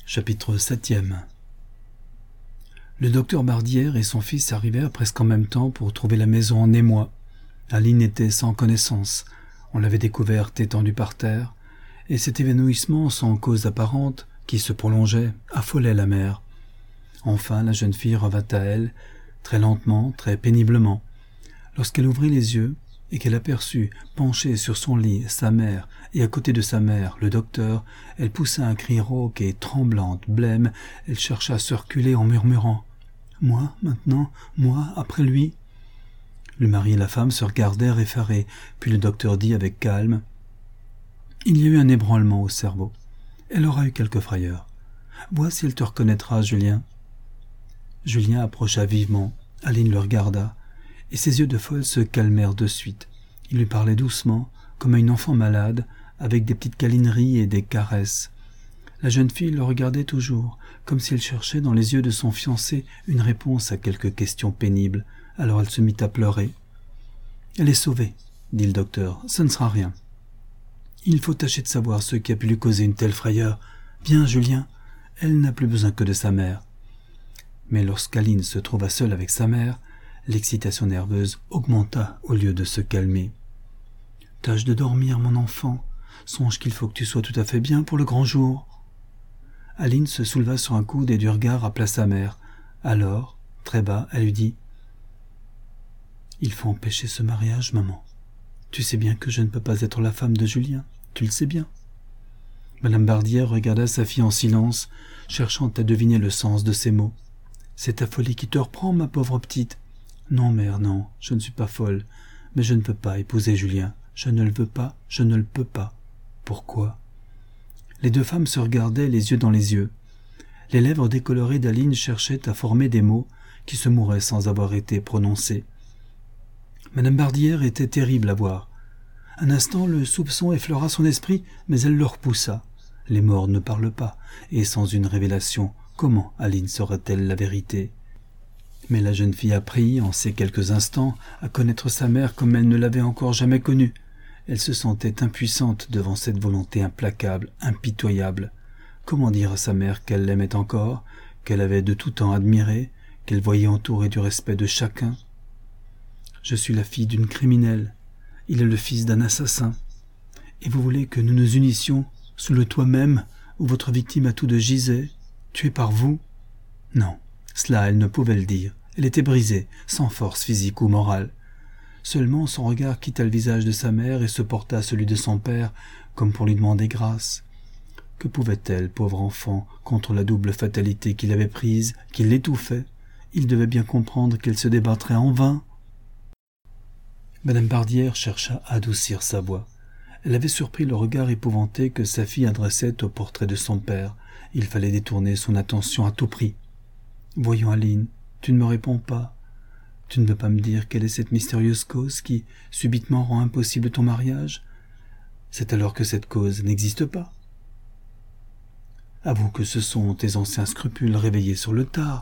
Chapitre 7. Le docteur Bardière et son fils arrivèrent presque en même temps pour trouver la maison en émoi. Aline était sans connaissance. On l'avait découverte étendue par terre, et cet évanouissement sans cause apparente, qui se prolongeait, affolait la mère. Enfin, la jeune fille revint à elle, très lentement, très péniblement. Lorsqu'elle ouvrit les yeux, et qu'elle aperçut, penchée sur son lit, sa mère, et à côté de sa mère, le docteur, elle poussa un cri rauque et tremblante, blême, elle chercha à se reculer en murmurant « Moi, maintenant, moi, après lui ?» Le mari et la femme se regardèrent effarés, puis le docteur dit avec calme « Il y a eu un ébranlement au cerveau. Elle aura eu quelques frayeurs. Vois si elle te reconnaîtra, Julien. » Julien approcha vivement, Aline le regarda, et ses yeux de folle se calmèrent de suite. Il lui parlait doucement, comme à une enfant malade, avec des petites câlineries et des caresses. La jeune fille le regardait toujours, comme si elle cherchait dans les yeux de son fiancé une réponse à quelque question pénible. Alors elle se mit à pleurer. « Elle est sauvée, » dit le docteur, « ça ne sera rien. Il faut tâcher de savoir ce qui a pu lui causer une telle frayeur. Bien, Julien, elle n'a plus besoin que de sa mère. » Mais lorsqu'Aline se trouva seule avec sa mère, l'excitation nerveuse augmenta au lieu de se calmer. « Tâche de dormir, mon enfant. Songe qu'il faut que tu sois tout à fait bien pour le grand jour. » Aline se souleva sur un coude et du regard appela sa mère. Alors, très bas, elle lui dit « Il faut empêcher ce mariage, maman. Tu sais bien que je ne peux pas être la femme de Julien. Tu le sais bien. » Madame Bardière regarda sa fille en silence, cherchant à deviner le sens de ses mots. « C'est ta folie qui te reprend, ma pauvre petite. »« Non, mère, non, je ne suis pas folle, mais je ne peux pas épouser Julien. Je ne le veux pas, je ne le peux pas. » « Pourquoi ?» Les deux femmes se regardaient les yeux dans les yeux. Les lèvres décolorées d'Aline cherchaient à former des mots qui se mouraient sans avoir été prononcés. Madame Bardière était terrible à voir. Un instant, le soupçon effleura son esprit, mais elle le repoussa. Les morts ne parlent pas, et sans une révélation, comment Aline saurait-elle la vérité ? Mais la jeune fille apprit, en ces quelques instants, à connaître sa mère comme elle ne l'avait encore jamais connue. Elle se sentait impuissante devant cette volonté implacable, impitoyable. Comment dire à sa mère qu'elle l'aimait encore, qu'elle avait de tout temps admiré, qu'elle voyait entourée du respect de chacun ? « Je suis la fille d'une criminelle. Il est le fils d'un assassin. Et vous voulez que nous nous unissions sous le toit même où votre victime à tout de gisait, tuée par vous ? » Non, cela elle ne pouvait le dire. Elle était brisée, sans force physique ou morale. Seulement son regard quitta le visage de sa mère et se porta à celui de son père, comme pour lui demander grâce. Que pouvait-elle, pauvre enfant, contre la double fatalité qui l'avait prise, qui l'étouffait ? Il devait bien comprendre qu'elle se débattrait en vain. Madame Bardière chercha à adoucir sa voix. Elle avait surpris le regard épouvanté que sa fille adressait au portrait de son père. Il fallait détourner son attention à tout prix. « Voyons, Aline, tu ne me réponds pas. Tu ne veux pas me dire quelle est cette mystérieuse cause qui, subitement, rend impossible ton mariage ? C'est alors que cette cause n'existe pas. Avoue que ce sont tes anciens scrupules réveillés sur le tard. »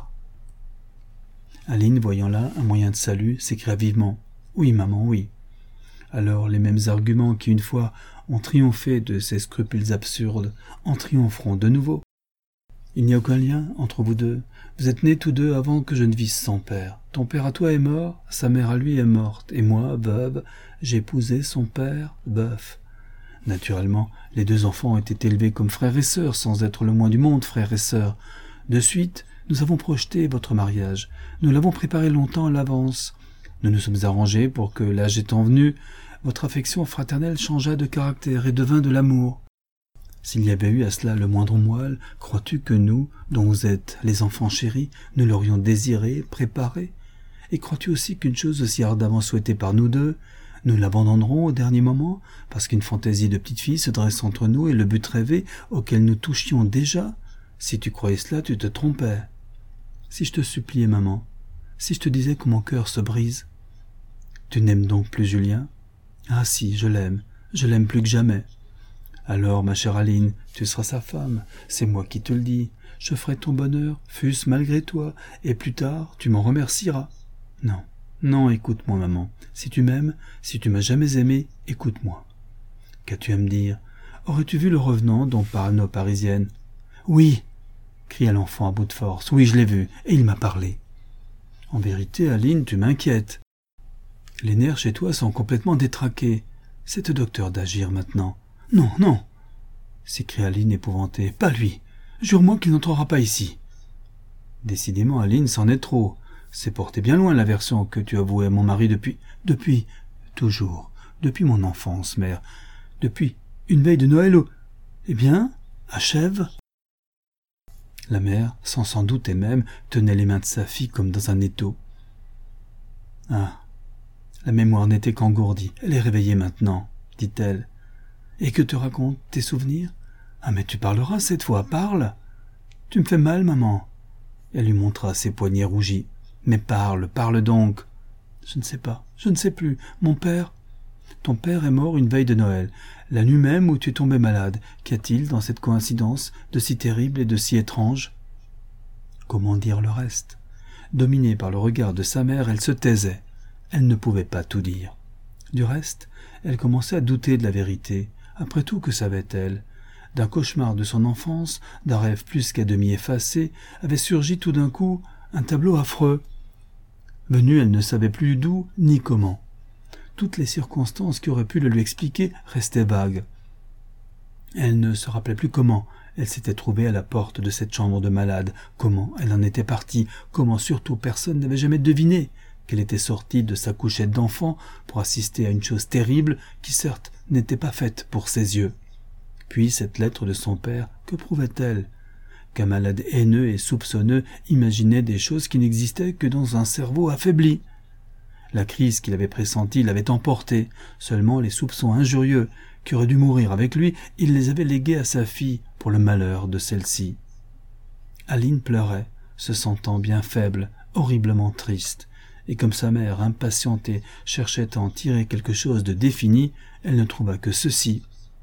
Aline, voyant là un moyen de salut, s'écria vivement « Oui, maman, oui. » Alors les mêmes arguments qui, une fois, ont triomphé de ces scrupules absurdes, en triompheront de nouveau. Il n'y a aucun lien entre vous deux. Vous êtes nés tous deux avant que je ne visse son père. Ton père à toi est mort, sa mère à lui est morte, et moi, veuve, j'ai épousé son père, veuf. Naturellement, les deux enfants ont été élevés comme frères et sœurs, sans être le moins du monde frères et sœurs. De suite, nous avons projeté votre mariage. Nous l'avons préparé longtemps à l'avance. Nous nous sommes arrangés pour que, l'âge étant venu, votre affection fraternelle changeât de caractère et devint de l'amour. S'il y avait eu à cela le moindre moelle, crois-tu que nous, dont vous êtes les enfants chéris, nous l'aurions désiré, préparé ? Et crois-tu aussi qu'une chose aussi ardemment souhaitée par nous deux, nous l'abandonnerons au dernier moment, parce qu'une fantaisie de petite fille se dresse entre nous et le but rêvé auquel nous touchions déjà ? Si tu croyais cela, tu te trompais. Si je te suppliais, maman, si je te disais que mon cœur se brise. Tu n'aimes donc plus Julien ? Ah si, je l'aime plus que jamais. Alors, ma chère Aline, tu seras sa femme, c'est moi qui te le dis. Je ferai ton bonheur, fût-ce malgré toi, et plus tard, tu m'en remercieras. Non, non, écoute-moi, maman. Si tu m'aimes, si tu m'as jamais aimé, écoute-moi. Qu'as-tu à me dire ? Aurais-tu vu le revenant dont parlent nos Parisiennes ? Oui, cria l'enfant à bout de force. « Oui, je l'ai vu, et il m'a parlé. »« En vérité, Aline, tu m'inquiètes. Les nerfs chez toi sont complètement détraqués. C'est au docteur d'agir maintenant. »« Non, non !» s'écria Aline épouvantée. « Pas lui. Jure-moi qu'il n'entrera pas ici. » Décidément, Aline, c'en est trop. C'est porté bien loin la version que tu avouais à mon mari depuis, toujours, depuis mon enfance, mère, depuis une veille de Noël où... Eh bien, achève. La mère, sans douter même, tenait les mains de sa fille comme dans un étau. Ah, la mémoire n'était qu'engourdie. Elle est réveillée maintenant, dit-elle. Et que te racontent tes souvenirs? Ah, mais tu parleras cette fois, parle. Tu me fais mal, maman. Elle lui montra ses poignets rougis. Mais parle donc. Je ne sais pas, je ne sais plus. Mon père... Ton père est mort une veille de Noël, la nuit même où tu es tombé malade. Qu'y a-t-il dans cette coïncidence de si terrible et de si étrange? Comment dire le reste? Dominée par le regard de sa mère, elle se taisait. Elle ne pouvait pas tout dire. Du reste, elle commençait à douter de la vérité. Après tout, que savait-elle? D'un cauchemar de son enfance, d'un rêve plus qu'à demi effacé, avait surgi tout d'un coup un tableau affreux. Venue, elle ne savait plus d'où ni comment. Toutes les circonstances qui auraient pu le lui expliquer restaient vagues. Elle ne se rappelait plus comment elle s'était trouvée à la porte de cette chambre de malade, comment elle en était partie, comment surtout personne n'avait jamais deviné qu'elle était sortie de sa couchette d'enfant pour assister à une chose terrible qui certes n'était pas faite pour ses yeux. Puis cette lettre de son père, que prouvait-elle? Qu'un malade haineux et soupçonneux imaginait des choses qui n'existaient que dans un cerveau affaibli. La crise qu'il avait pressentie l'avait emporté. Seulement les soupçons injurieux qui auraient dû mourir avec lui, il les avait légués à sa fille pour le malheur de celle-ci. Aline pleurait, se sentant bien faible, horriblement triste, et comme sa mère, impatientée, cherchait à en tirer quelque chose de défini, elle ne trouva que ceci.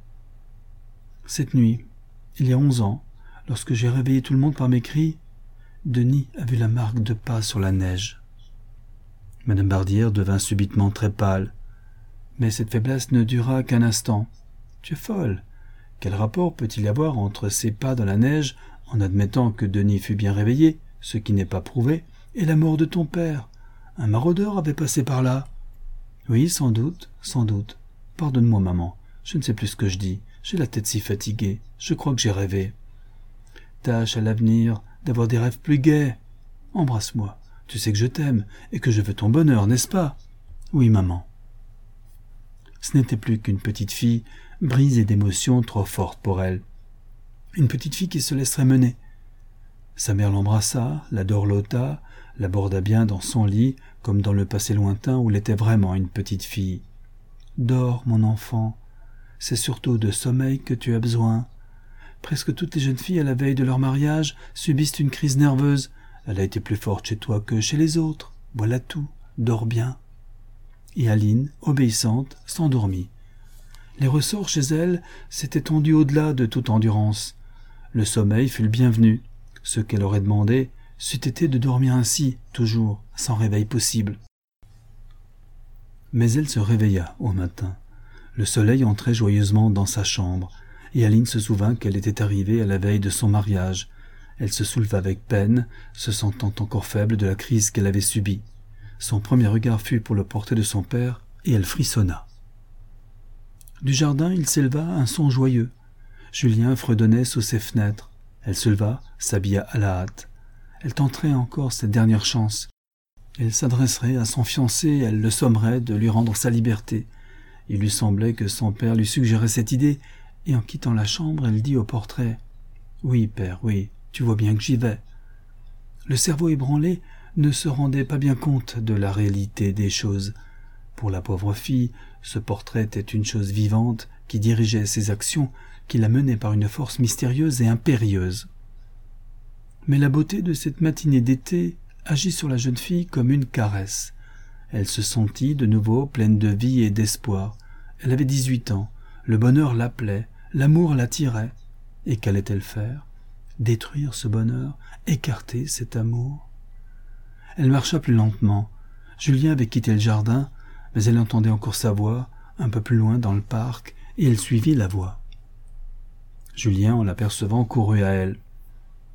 Cette nuit, il y a 11 ans, lorsque j'ai réveillé tout le monde par mes cris, Denis a vu la marque de pas sur la neige. Madame Bardière devint subitement très pâle. Mais cette faiblesse ne dura qu'un instant. Tu es folle. Quel rapport peut-il y avoir entre ces pas dans la neige, en admettant que Denis fût bien réveillé, ce qui n'est pas prouvé, et la mort de ton père? Un maraudeur avait passé par là. Oui, sans doute, sans doute. Pardonne-moi, maman. Je ne sais plus ce que je dis. J'ai la tête si fatiguée. Je crois que j'ai rêvé. Tâche à l'avenir d'avoir des rêves plus gais. Embrasse-moi. Tu sais que je t'aime et que je veux ton bonheur, n'est-ce pas? Oui, maman. Ce n'était plus qu'une petite fille, brisée d'émotions trop fortes pour elle. Une petite fille qui se laisserait mener. Sa mère l'embrassa, la dorlota, l'aborda bien dans son lit, comme dans le passé lointain où elle était vraiment une petite fille. Dors, mon enfant. C'est surtout de sommeil que tu as besoin. Presque toutes les jeunes filles à la veille de leur mariage subissent une crise nerveuse. Elle a été plus forte chez toi que chez les autres. Voilà tout. Dors bien. Et Aline, obéissante, s'endormit. Les ressorts chez elle s'étaient tendus au-delà de toute endurance. Le sommeil fut le bienvenu. Ce qu'elle aurait demandé, c'eût été de dormir ainsi, toujours, sans réveil possible. Mais elle se réveilla au matin. Le soleil entrait joyeusement dans sa chambre, et Aline se souvint qu'elle était arrivée à la veille de son mariage. Elle se souleva avec peine, se sentant encore faible de la crise qu'elle avait subie. Son premier regard fut pour le portrait de son père, et elle frissonna. Du jardin, il s'éleva un son joyeux. Julien fredonnait sous ses fenêtres. Elle se leva, s'habilla à la hâte. Elle tenterait encore cette dernière chance. Elle s'adresserait à son fiancé et elle le sommerait de lui rendre sa liberté. Il lui semblait que son père lui suggérait cette idée, et en quittant la chambre, elle dit au portrait « Oui, père, oui, tu vois bien que j'y vais. » Le cerveau ébranlé ne se rendait pas bien compte de la réalité des choses. Pour la pauvre fille, ce portrait était une chose vivante qui dirigeait ses actions, qui la menait par une force mystérieuse et impérieuse. Mais la beauté de cette matinée d'été agit sur la jeune fille comme une caresse. Elle se sentit de nouveau pleine de vie et d'espoir. Elle avait 18 ans, le bonheur l'appelait, l'amour l'attirait. Et qu'allait-elle faire? Détruire ce bonheur, écarter cet amour? Elle marcha plus lentement. Julien avait quitté le jardin, mais elle entendait encore sa voix, un peu plus loin dans le parc, et elle suivit la voix. Julien, en l'apercevant, courut à elle.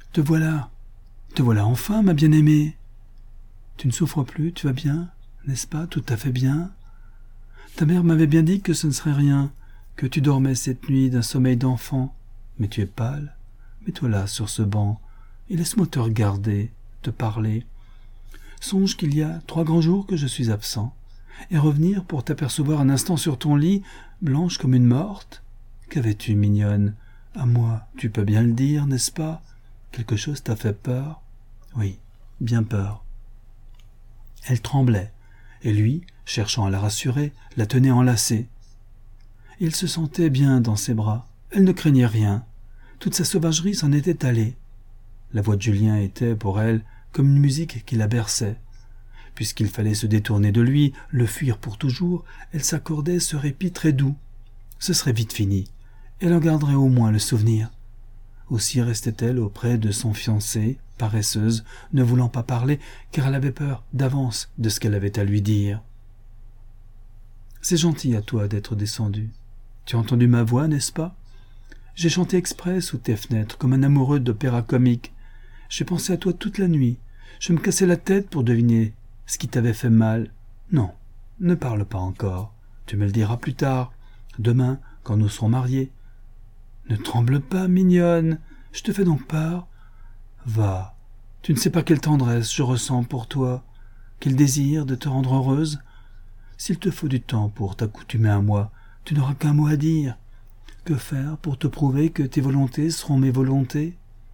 te voilà enfin, ma bien-aimée. Tu ne souffres plus, tu vas bien, n'est-ce pas, tout à fait bien? Ta mère m'avait bien dit que ce ne serait rien, que tu dormais cette nuit d'un sommeil d'enfant. Mais tu es pâle. Mets-toi là, sur ce banc, et laisse-moi te regarder, te parler. Songe qu'il y a 3 grands jours que je suis absent, et revenir pour t'apercevoir un instant sur ton lit, blanche comme une morte. Qu'avais-tu, mignonne? À moi, tu peux bien le dire, n'est-ce pas? Quelque chose t'a fait peur? Oui, bien peur. Elle tremblait, et lui, cherchant à la rassurer, la tenait enlacée. Il se sentait bien dans ses bras. Elle ne craignait rien. Toute sa sauvagerie s'en était allée. La voix de Julien était, pour elle, comme une musique qui la berçait. Puisqu'il fallait se détourner de lui, le fuir pour toujours, elle s'accordait ce répit très doux. Ce serait vite fini. Elle en garderait au moins le souvenir. Aussi restait-elle auprès de son fiancé, paresseuse, ne voulant pas parler, car elle avait peur d'avance de ce qu'elle avait à lui dire. « C'est gentil à toi d'être descendu. Tu as entendu ma voix, n'est-ce pas? J'ai chanté exprès sous tes fenêtres, comme un amoureux d'opéra comique. J'ai pensé à toi toute la nuit. Je me cassais la tête pour deviner ce qui t'avait fait mal. Non, ne parle pas encore. Tu me le diras plus tard, demain, quand nous serons mariés. Ne tremble pas, mignonne. Je te fais donc peur. Va, tu ne sais pas quelle tendresse je ressens pour toi, quel désir de te rendre heureuse. S'il te faut du temps pour t'accoutumer à moi, tu n'auras qu'un mot à dire. Que faire pour te prouver que tes volontés seront mes volontés?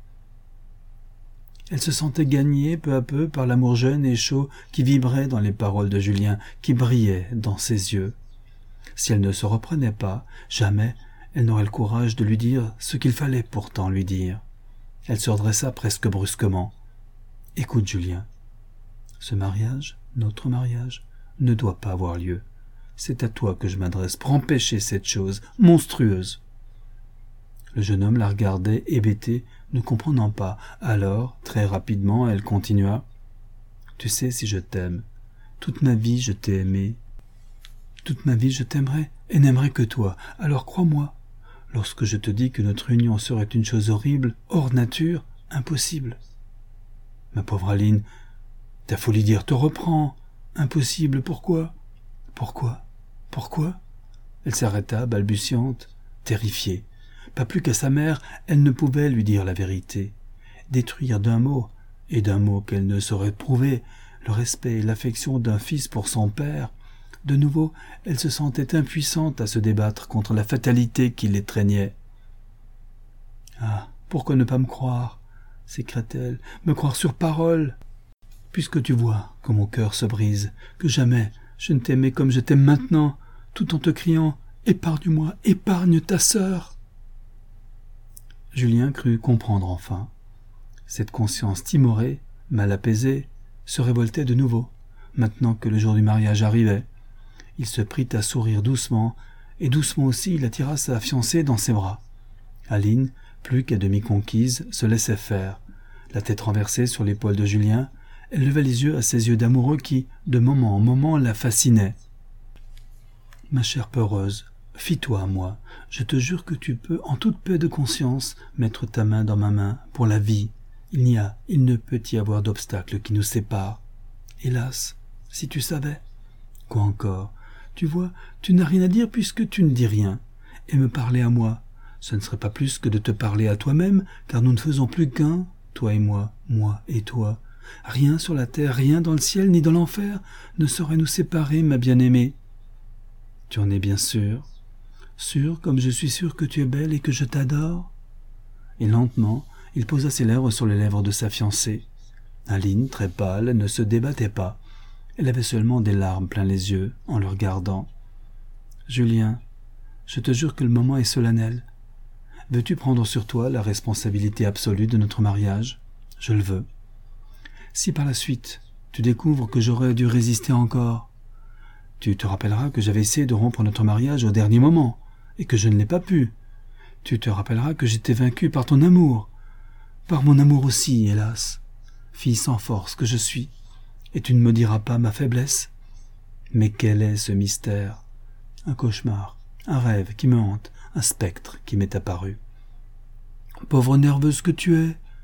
Elle se sentait gagnée peu à peu par l'amour jeune et chaud qui vibrait dans les paroles de Julien, qui brillait dans ses yeux. Si elle ne se reprenait pas, jamais elle n'aurait le courage de lui dire ce qu'il fallait pourtant lui dire. Elle se redressa presque brusquement. « Écoute, Julien, ce mariage, notre mariage, ne doit pas avoir lieu. C'est à toi que je m'adresse pour empêcher cette chose monstrueuse. » Le jeune homme la regardait hébété, ne comprenant pas. Alors, très rapidement, elle continua. « Tu sais, si je t'aime, toute ma vie je t'ai aimé. Toute ma vie je t'aimerai et n'aimerai que toi. Alors crois-moi, lorsque je te dis que notre union serait une chose horrible, hors nature, impossible. Ma pauvre Aline, ta folie d'hier te reprend. Impossible, pourquoi? Pourquoi? Pourquoi? Elle s'arrêta, balbutiante, terrifiée. Pas plus qu'à sa mère, elle ne pouvait lui dire la vérité. Détruire d'un mot, et d'un mot qu'elle ne saurait prouver, le respect et l'affection d'un fils pour son père. De nouveau, elle se sentait impuissante à se débattre contre la fatalité qui l'étreignait. « Ah, pourquoi ne pas me croire ?» s'écria-t-elle. « Me croire sur parole, puisque tu vois que mon cœur se brise, que jamais je ne t'aimais comme je t'aime maintenant, tout en te criant « Épargne-moi, épargne ta sœur !» Julien crut comprendre enfin. Cette conscience timorée, mal apaisée, se révoltait de nouveau, maintenant que le jour du mariage arrivait. Il se prit à sourire doucement, et doucement aussi il attira sa fiancée dans ses bras. Aline, plus qu'à demi conquise, se laissait faire. La tête renversée sur l'épaule de Julien, elle levait les yeux à ces yeux d'amoureux qui, de moment en moment, la fascinaient. « Ma chère peureuse, fie-toi à moi. Je te jure que tu peux, en toute paix de conscience, mettre ta main dans ma main pour la vie. Il ne peut y avoir d'obstacle qui nous sépare. Hélas, si tu savais. Quoi encore? Tu vois, tu n'as rien à dire puisque tu ne dis rien. Et me parler à moi, ce ne serait pas plus que de te parler à toi-même, car nous ne faisons plus qu'un, toi et moi et toi. Rien sur la terre, rien dans le ciel ni dans l'enfer ne saurait nous séparer, ma bien-aimée. Tu en es bien sûre? Sûre comme je suis sûr que tu es belle et que je t'adore? » Et lentement, il posa ses lèvres sur les lèvres de sa fiancée. Aline, très pâle, ne se débattait pas. Elle avait seulement des larmes plein les yeux en le regardant. « Julien, je te jure que le moment est solennel. Veux-tu prendre sur toi la responsabilité absolue de notre mariage? Je le veux. Si par la suite tu découvres que j'aurais dû résister encore, tu te rappelleras que j'avais essayé de rompre notre mariage au dernier moment, et que je ne l'ai pas pu. Tu te rappelleras que j'étais vaincu par ton amour, par mon amour aussi, hélas, fille sans force que je suis, et tu ne me diras pas ma faiblesse. Mais quel est ce mystère? Un cauchemar, un rêve qui me hante, un spectre qui m'est apparu. Pauvre nerveuse que tu es,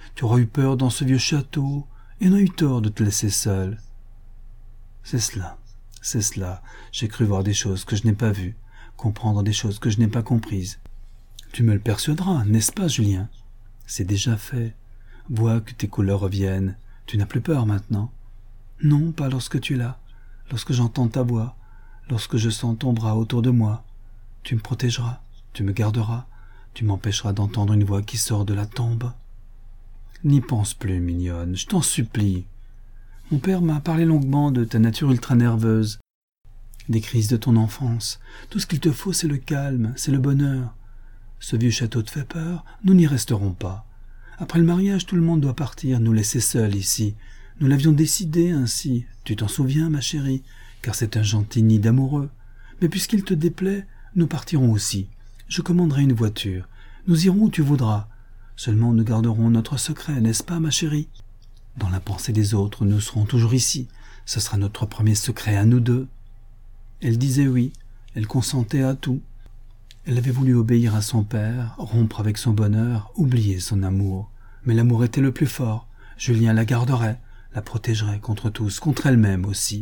Tu auras eu peur dans ce vieux château, et on a eu tort de te laisser seule. C'est cela. J'ai cru voir des choses que je n'ai pas vues, comprendre des choses que je n'ai pas comprises. Tu me le persuaderas, n'est-ce pas, Julien? C'est déjà fait. Vois que tes couleurs reviennent. Tu n'as plus peur maintenant. Non, pas lorsque tu es là, lorsque j'entends ta voix, lorsque je sens ton bras autour de moi. Tu me protégeras, tu me garderas, tu m'empêcheras d'entendre une voix qui sort de la tombe. N'y pense plus, mignonne, je t'en supplie. Mon père m'a parlé longuement de ta nature ultra-nerveuse, des crises de ton enfance. Tout ce qu'il te faut, c'est le calme, c'est le bonheur. Ce vieux château te fait peur, nous n'y resterons pas. Après le mariage, tout le monde doit partir, nous laisser seuls ici. Nous l'avions décidé ainsi, tu t'en souviens, ma chérie, car c'est un gentil nid d'amoureux. Mais puisqu'il te déplaît, nous partirons aussi. Je commanderai une voiture. Nous irons où tu voudras. Seulement nous garderons notre secret, n'est-ce pas, ma chérie? Dans la pensée des autres, nous serons toujours ici. Ce sera notre premier secret à nous deux. Elle disait oui, elle consentait à tout. Elle avait voulu obéir à son père, rompre avec son bonheur, oublier son amour. Mais l'amour était le plus fort. Julien la garderait, la protégerait contre tous, contre elle-même aussi.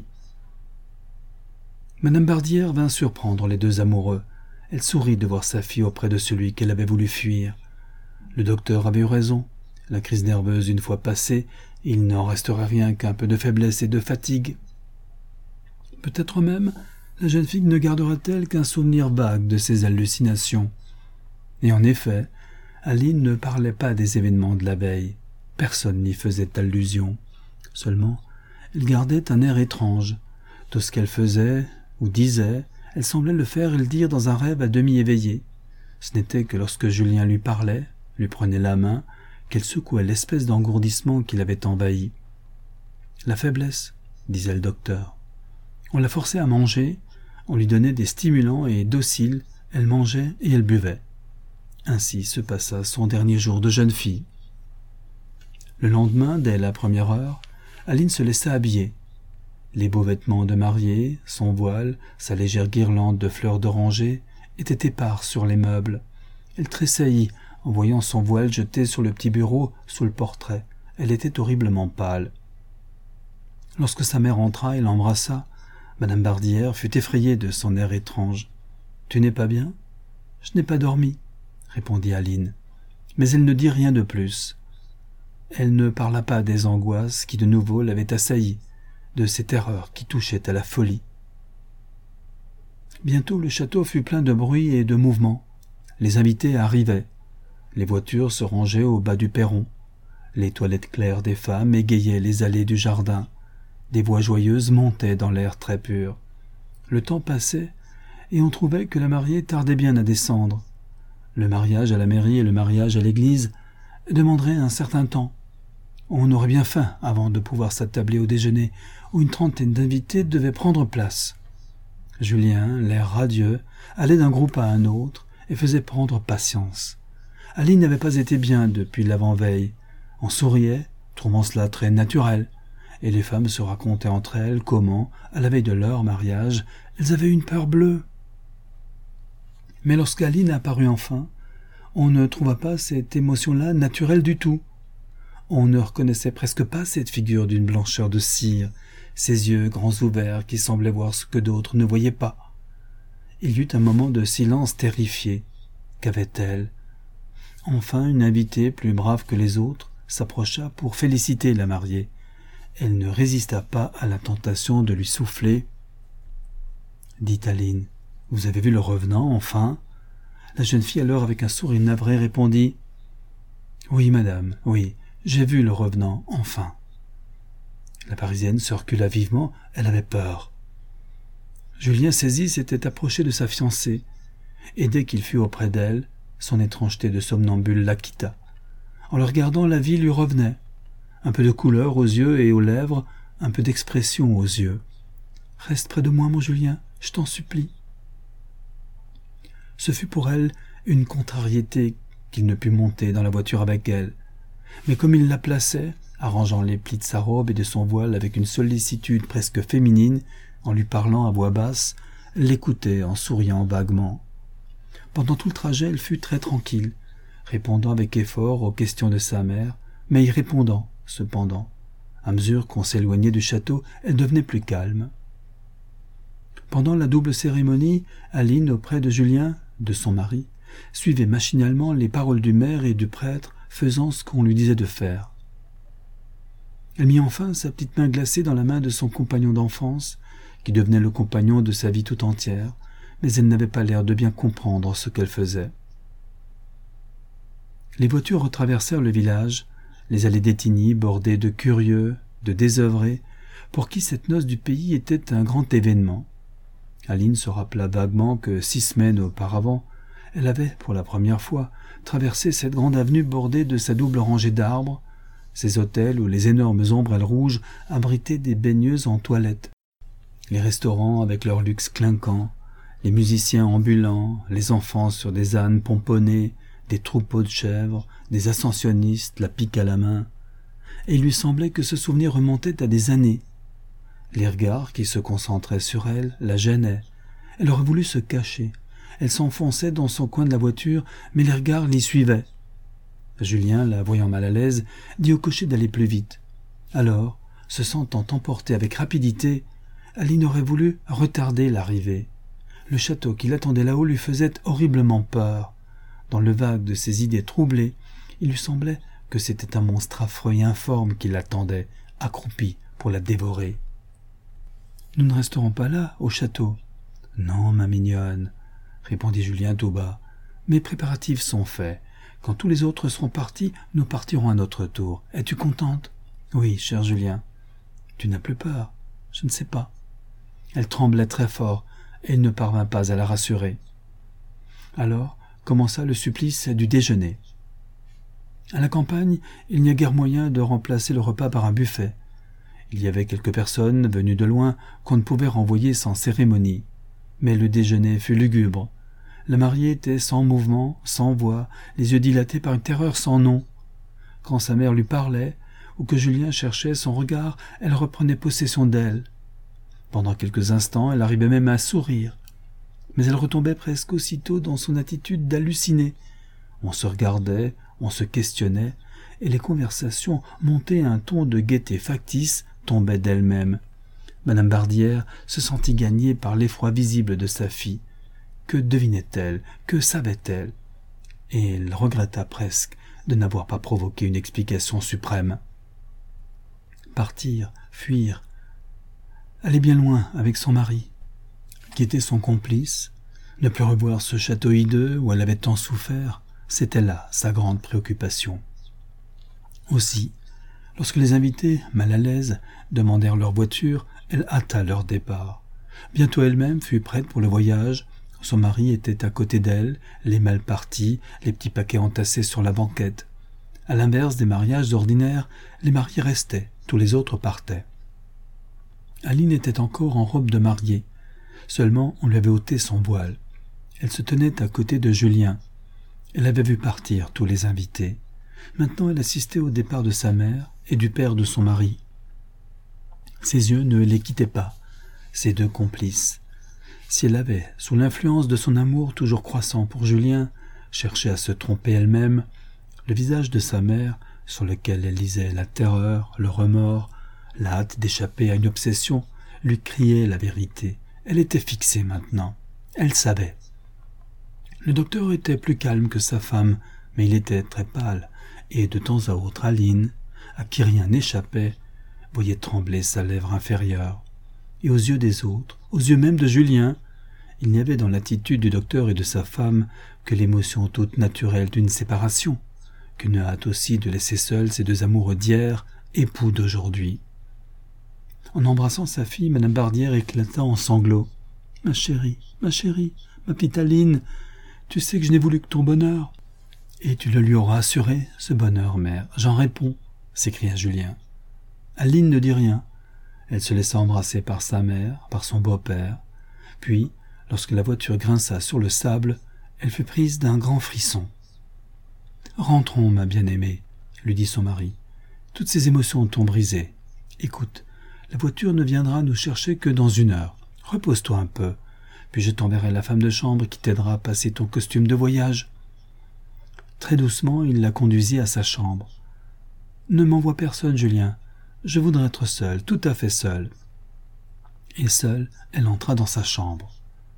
Madame Bardière vint surprendre les deux amoureux. Elle sourit de voir sa fille auprès de celui qu'elle avait voulu fuir. Le docteur avait eu raison. La crise nerveuse une fois passée, il n'en resterait rien qu'un peu de faiblesse et de fatigue. Peut-être même la jeune fille ne gardera-t-elle qu'un souvenir vague de ses hallucinations. Et en effet, Aline ne parlait pas des événements de la veille. Personne n'y faisait allusion. Seulement, elle gardait un air étrange. Tout ce qu'elle faisait ou disait, elle semblait le faire et le dire dans un rêve à demi éveillé. Ce n'était que lorsque Julien lui parlait, lui prenait la main, qu'elle secouait l'espèce d'engourdissement qui l'avait envahi. La faiblesse, disait le docteur. On la forçait à manger, on lui donnait des stimulants et docile, elle mangeait et elle buvait. Ainsi se passa son dernier jour de jeune fille. Le lendemain, dès la première heure, Aline se laissa habiller. Les beaux vêtements de mariée, son voile, sa légère guirlande de fleurs d'oranger étaient épars sur les meubles. Elle tressaillit en voyant son voile jeté sur le petit bureau sous le portrait. Elle était horriblement pâle. Lorsque sa mère entra et l'embrassa, Madame Bardière fut effrayée de son air étrange. « Tu n'es pas bien ?»« Je n'ai pas dormi, » répondit Aline. Mais elle ne dit rien de plus. Elle ne parla pas des angoisses qui de nouveau l'avaient assaillie, de ces terreurs qui touchaient à la folie. Bientôt le château fut plein de bruit et de mouvement. Les invités arrivaient. Les voitures se rangeaient au bas du perron. Les toilettes claires des femmes égayaient les allées du jardin. Des voix joyeuses montaient dans l'air très pur. Le temps passait, et on trouvait que la mariée tardait bien à descendre. Le mariage à la mairie et le mariage à l'église demanderaient un certain temps. On aurait bien faim avant de pouvoir s'attabler au déjeuner, où une trentaine d'invités devaient prendre place. Julien, l'air radieux, allait d'un groupe à un autre et faisait prendre patience. Aline n'avait pas été bien depuis l'avant-veille. On souriait, trouvant cela très naturel, et les femmes se racontaient entre elles comment, à la veille de leur mariage, elles avaient une peur bleue. Mais lorsqu'Aline apparut enfin, on ne trouva pas cette émotion-là naturelle du tout. On ne reconnaissait presque pas cette figure d'une blancheur de cire, ses yeux grands ouverts qui semblaient voir ce que d'autres ne voyaient pas. Il y eut un moment de silence terrifié. Qu'avait-elle? Enfin, une invitée, plus brave que les autres, s'approcha pour féliciter la mariée. Elle ne résista pas à la tentation de lui souffler. « Dit Aline, vous avez vu le revenant, enfin ?» La jeune fille, alors, avec un sourire navré, répondit « Oui, madame, oui, j'ai vu le revenant, enfin. » La Parisienne se recula vivement, elle avait peur. Julien saisi s'était approché de sa fiancée, et dès qu'il fut auprès d'elle, son étrangeté de somnambule la quitta. En le regardant, la vie lui revenait. Un peu de couleur aux yeux et aux lèvres, un peu d'expression aux yeux. « Reste près de moi, mon Julien, je t'en supplie. » Ce fut pour elle une contrariété qu'il ne put monter dans la voiture avec elle. Mais comme il la plaçait, arrangeant les plis de sa robe et de son voile avec une sollicitude presque féminine, en lui parlant à voix basse, elle l'écoutait en souriant vaguement. Pendant tout le trajet, elle fut très tranquille, répondant avec effort aux questions de sa mère, mais y répondant, cependant. À mesure qu'on s'éloignait du château, elle devenait plus calme. Pendant la double cérémonie, Aline, auprès de Julien, de son mari, suivait machinalement les paroles du maire et du prêtre, faisant ce qu'on lui disait de faire. Elle mit enfin sa petite main glacée dans la main de son compagnon d'enfance, qui devenait le compagnon de sa vie tout entière, mais elle n'avait pas l'air de bien comprendre ce qu'elle faisait. Les voitures retraversèrent le village, les allées d'Étigny bordées de curieux, de désœuvrés, pour qui cette noce du pays était un grand événement. Aline se rappela vaguement que 6 semaines auparavant, elle avait, pour la première fois, traversé cette grande avenue bordée de sa double rangée d'arbres, ces hôtels où les énormes ombrelles rouges abritaient des baigneuses en toilette, les restaurants avec leur luxe clinquant, les musiciens ambulants, les enfants sur des ânes pomponnés, des troupeaux de chèvres, des ascensionnistes, la pique à la main. Et il lui semblait que ce souvenir remontait à des années. Les regards qui se concentraient sur elle la gênaient. Elle aurait voulu se cacher. Elle s'enfonçait dans son coin de la voiture, mais les regards l'y suivaient. Julien, la voyant mal à l'aise, dit au cocher d'aller plus vite. Alors, se sentant emporter avec rapidité, Aline aurait voulu retarder l'arrivée. Le château qui l'attendait là-haut lui faisait horriblement peur. Dans le vague de ses idées troublées, il lui semblait que c'était un monstre affreux et informe qui l'attendait, accroupi pour la dévorer. « Nous ne resterons pas là, au château. »« Non, ma mignonne, » répondit Julien tout bas. « Mes préparatifs sont faits. Quand tous les autres seront partis, nous partirons à notre tour. Es-tu contente ?»« Oui, cher Julien. »« Tu n'as plus peur ?»« Je ne sais pas. » Elle tremblait très fort, et il ne parvint pas à la rassurer. Alors commença le supplice du déjeuner. À la campagne, il n'y a guère moyen de remplacer le repas par un buffet. Il y avait quelques personnes venues de loin qu'on ne pouvait renvoyer sans cérémonie. Mais le déjeuner fut lugubre. La mariée était sans mouvement, sans voix, les yeux dilatés par une terreur sans nom. Quand sa mère lui parlait, ou que Julien cherchait son regard, elle reprenait possession d'elle. Pendant quelques instants, elle arrivait même à sourire. Mais elle retombait presque aussitôt dans son attitude d'hallucinée. On se regardait, on se questionnait, et les conversations montaient à un ton de gaieté factice, tombaient d'elles-mêmes. Madame Bardière se sentit gagnée par l'effroi visible de sa fille. Que devinait-elle? Que savait-elle? Et elle regretta presque de n'avoir pas provoqué une explication suprême. Partir, fuir, aller bien loin avec son mari, quitter son complice, ne plus revoir ce château hideux où elle avait tant souffert, c'était là sa grande préoccupation. Aussi, lorsque les invités, mal à l'aise, demandèrent leur voiture, elle hâta leur départ. Bientôt elle-même fut prête pour le voyage. Son mari était à côté d'elle, les malles partis, les petits paquets entassés sur la banquette. À l'inverse des mariages ordinaires, les mariés restaient, tous les autres partaient. Aline était encore en robe de mariée. Seulement, on lui avait ôté son voile. Elle se tenait à côté de Julien. Elle avait vu partir tous les invités. Maintenant, elle assistait au départ de sa mère et du père de son mari. Ses yeux ne les quittaient pas, ces deux complices. Si elle avait, sous l'influence de son amour toujours croissant pour Julien, cherché à se tromper elle-même, le visage de sa mère, sur lequel elle lisait la terreur, le remords, la hâte d'échapper à une obsession, lui criait la vérité. Elle était fixée maintenant. Elle savait. Le docteur était plus calme que sa femme, mais il était très pâle, et de temps à autre Aline, à qui rien n'échappait, voyait trembler sa lèvre inférieure. Et aux yeux des autres, aux yeux même de Julien, il n'y avait dans l'attitude du docteur et de sa femme que l'émotion toute naturelle d'une séparation, qu'une hâte aussi de laisser seuls ces deux amoureux d'hier, époux d'aujourd'hui. En embrassant sa fille, Madame Bardière éclata en sanglots. « Ma chérie, ma petite Aline, tu sais que je n'ai voulu que ton bonheur. »« Et tu le lui auras assuré, ce bonheur, mère. J'en réponds, » s'écria Julien. Aline ne dit rien. Elle se laissa embrasser par sa mère, par son beau-père. Puis, lorsque la voiture grinça sur le sable, elle fut prise d'un grand frisson. « Rentrons, ma bien-aimée, » lui dit son mari. « Toutes ces émotions t'ont brisé. Écoute, la voiture ne viendra nous chercher que dans 1 heure. Repose-toi un peu, puis je t'enverrai la femme de chambre qui t'aidera à passer ton costume de voyage. » Très doucement, il la conduisit à sa chambre. Ne m'envoie personne, Julien. Je voudrais être seule, tout à fait seule. » Et seule, elle entra dans sa chambre.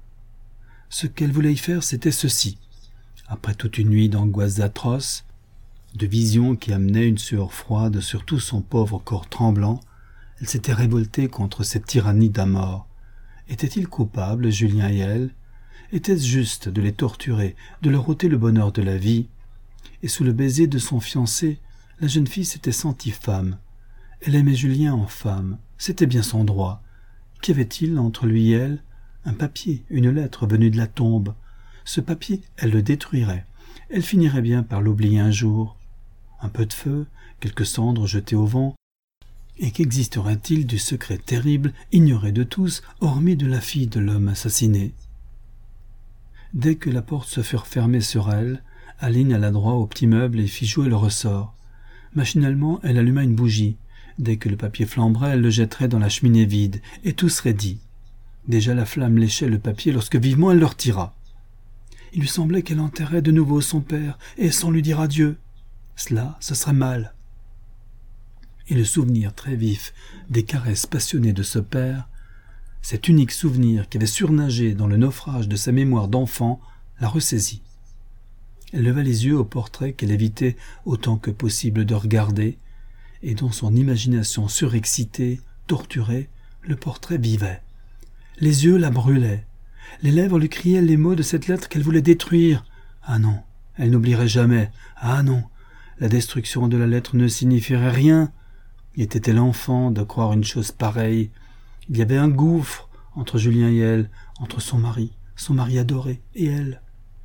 Ce qu'elle voulait y faire, c'était ceci. Après toute une nuit d'angoisses atroces, de visions qui amenaient une sueur froide sur tout son pauvre corps tremblant, elle s'était révoltée contre cette tyrannie d'Amor. Était-il coupable, Julien et elle? Était-ce juste de les torturer, de leur ôter le bonheur de la vie? Et sous le baiser de son fiancé, la jeune fille s'était sentie femme. Elle aimait Julien en femme, c'était bien son droit. Qu'y avait-il entre lui et elle? Un papier, une lettre venue de la tombe. Ce papier, elle le détruirait. Elle finirait bien par l'oublier un jour. Un peu de feu, quelques cendres jetées au vent. Et qu'existerait-il du secret terrible, ignoré de tous, hormis de la fille de l'homme assassiné? Dès que la porte se fut refermée sur elle, Aline alla droit au petit meuble et fit jouer le ressort. Machinalement, elle alluma une bougie. Dès que le papier flamberait, elle le jetterait dans la cheminée vide, et tout serait dit. Déjà la flamme léchait le papier lorsque vivement elle le retira. Il lui semblait qu'elle enterrait de nouveau son père, et sans lui dire adieu. Cela, ce serait mal. Et le souvenir très vif des caresses passionnées de ce père, cet unique souvenir qui avait surnagé dans le naufrage de sa mémoire d'enfant, la ressaisit. Elle leva les yeux au portrait qu'elle évitait autant que possible de regarder, et dans son imagination surexcitée, torturée, le portrait vivait. Les yeux la brûlaient. Les lèvres lui criaient les mots de cette lettre qu'elle voulait détruire. Ah non, elle n'oublierait jamais. Ah non, la destruction de la lettre ne signifierait rien. Était-elle enfant de croire une chose pareille? Il y avait un gouffre entre Julien et elle, entre son mari adoré, et elle.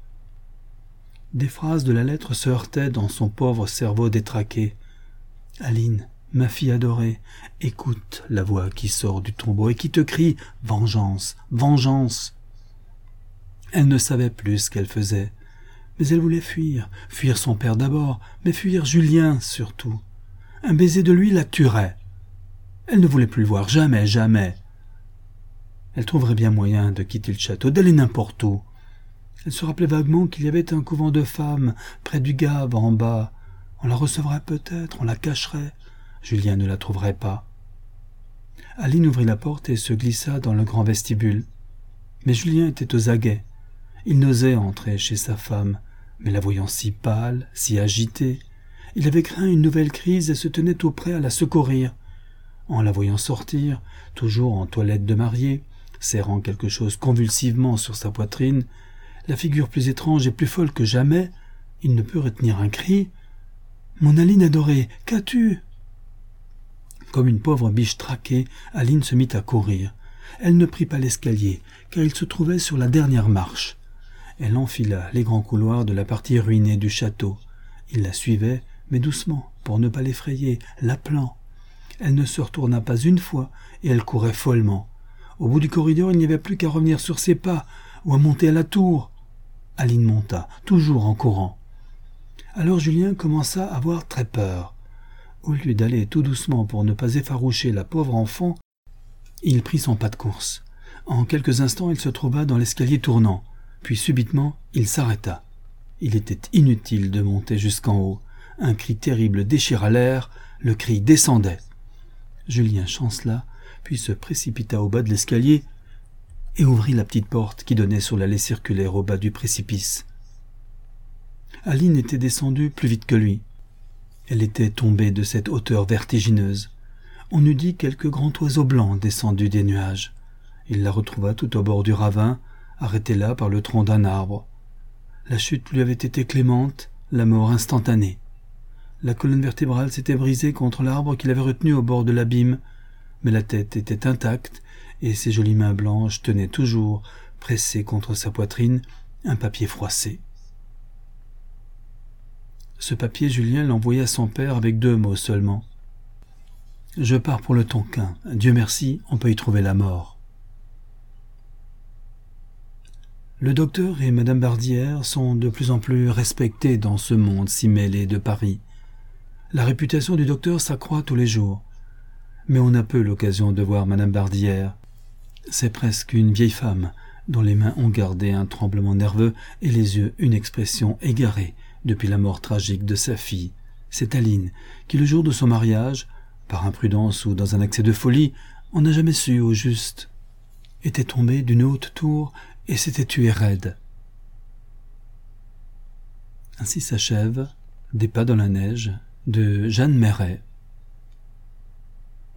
Des phrases de la lettre se heurtaient dans son pauvre cerveau détraqué. « Aline, ma fille adorée, écoute la voix qui sort du tombeau et qui te crie « Vengeance, vengeance !» Elle ne savait plus ce qu'elle faisait, mais elle voulait fuir son père d'abord, mais fuir Julien surtout. Un baiser de lui la tuerait. Elle ne voulait plus le voir, jamais, jamais. Elle trouverait bien moyen de quitter le château, d'aller n'importe où. Elle se rappelait vaguement qu'il y avait un couvent de femmes près du Gave, en bas. On la recevrait peut-être, on la cacherait. Julien ne la trouverait pas. Aline ouvrit la porte et se glissa dans le grand vestibule. Mais Julien était aux aguets. Il n'osait entrer chez sa femme, mais la voyant si pâle, si agitée, il avait craint une nouvelle crise et se tenait tout prêt à la secourir. En la voyant sortir, toujours en toilette de mariée, serrant quelque chose convulsivement sur sa poitrine, la figure plus étrange et plus folle que jamais, il ne put retenir un cri. « Mon Aline adorée, qu'as-tu » Comme une pauvre biche traquée, Aline se mit à courir. Elle ne prit pas l'escalier, car il se trouvait sur la dernière marche. Elle enfila les grands couloirs de la partie ruinée du château. Il la suivait, mais doucement, pour ne pas l'effrayer, l'appelant. Elle ne se retourna pas une fois, et elle courait follement. Au bout du corridor, il n'y avait plus qu'à revenir sur ses pas, ou à monter à la tour. Aline monta, toujours en courant. Alors Julien commença à avoir très peur. Au lieu d'aller tout doucement pour ne pas effaroucher la pauvre enfant, il prit son pas de course. En quelques instants, il se trouva dans l'escalier tournant. Puis subitement, il s'arrêta. Il était inutile de monter jusqu'en haut. Un cri terrible déchira l'air, le cri descendait. Julien chancela, puis se précipita au bas de l'escalier et ouvrit la petite porte qui donnait sur l'allée circulaire au bas du précipice. Aline était descendue plus vite que lui. Elle était tombée de cette hauteur vertigineuse. On eût dit quelques grands oiseaux blancs descendus des nuages. Il la retrouva tout au bord du ravin, arrêtée là par le tronc d'un arbre. La chute lui avait été clémente, la mort instantanée. La colonne vertébrale s'était brisée contre l'arbre qui l'avait retenue au bord de l'abîme, mais la tête était intacte et ses jolies mains blanches tenaient toujours, pressées contre sa poitrine, un papier froissé. Ce papier, Julien l'envoya à son père avec 2 mots seulement. « Je pars pour le Tonkin. Dieu merci, on peut y trouver la mort. » Le docteur et Madame Bardière sont de plus en plus respectés dans ce monde si mêlé de Paris. La réputation du docteur s'accroît tous les jours. Mais on a peu l'occasion de voir Madame Bardière. C'est presque une vieille femme, dont les mains ont gardé un tremblement nerveux et les yeux une expression égarée depuis la mort tragique de sa fille, C'est Aline qui, le jour de son mariage, par imprudence ou dans un accès de folie, on n'a jamais su au juste, était tombée d'une haute tour et s'était tuée raide. Ainsi s'achève Des pas dans la neige de Jeanne Marais.